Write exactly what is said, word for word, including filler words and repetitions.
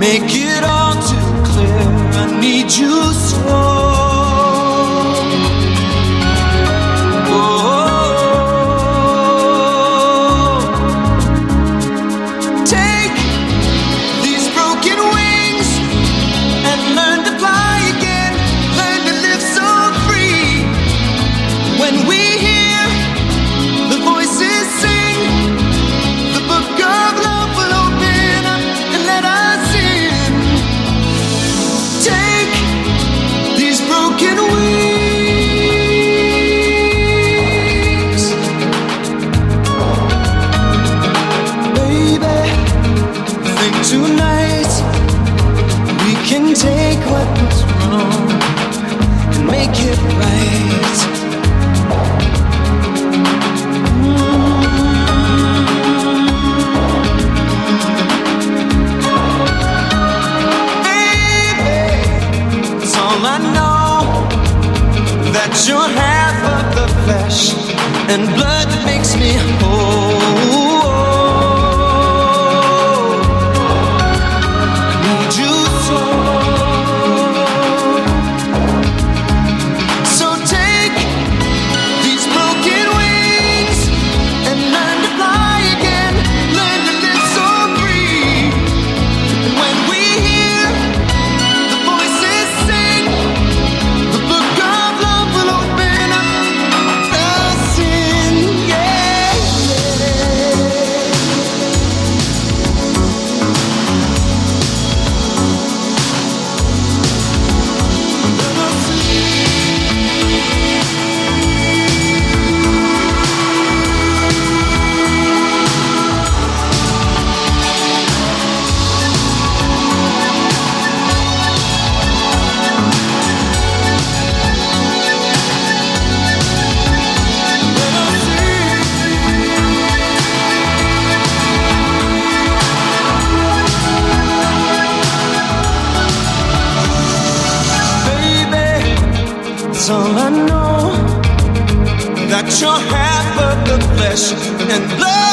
make it all too clear. I need you so. Tonight we can take what was wrong and make it right. Mm-hmm. Baby, it's all I know, that you're half of the flesh and blood that makes me whole. That's all I know, that you're half of the flesh and blood.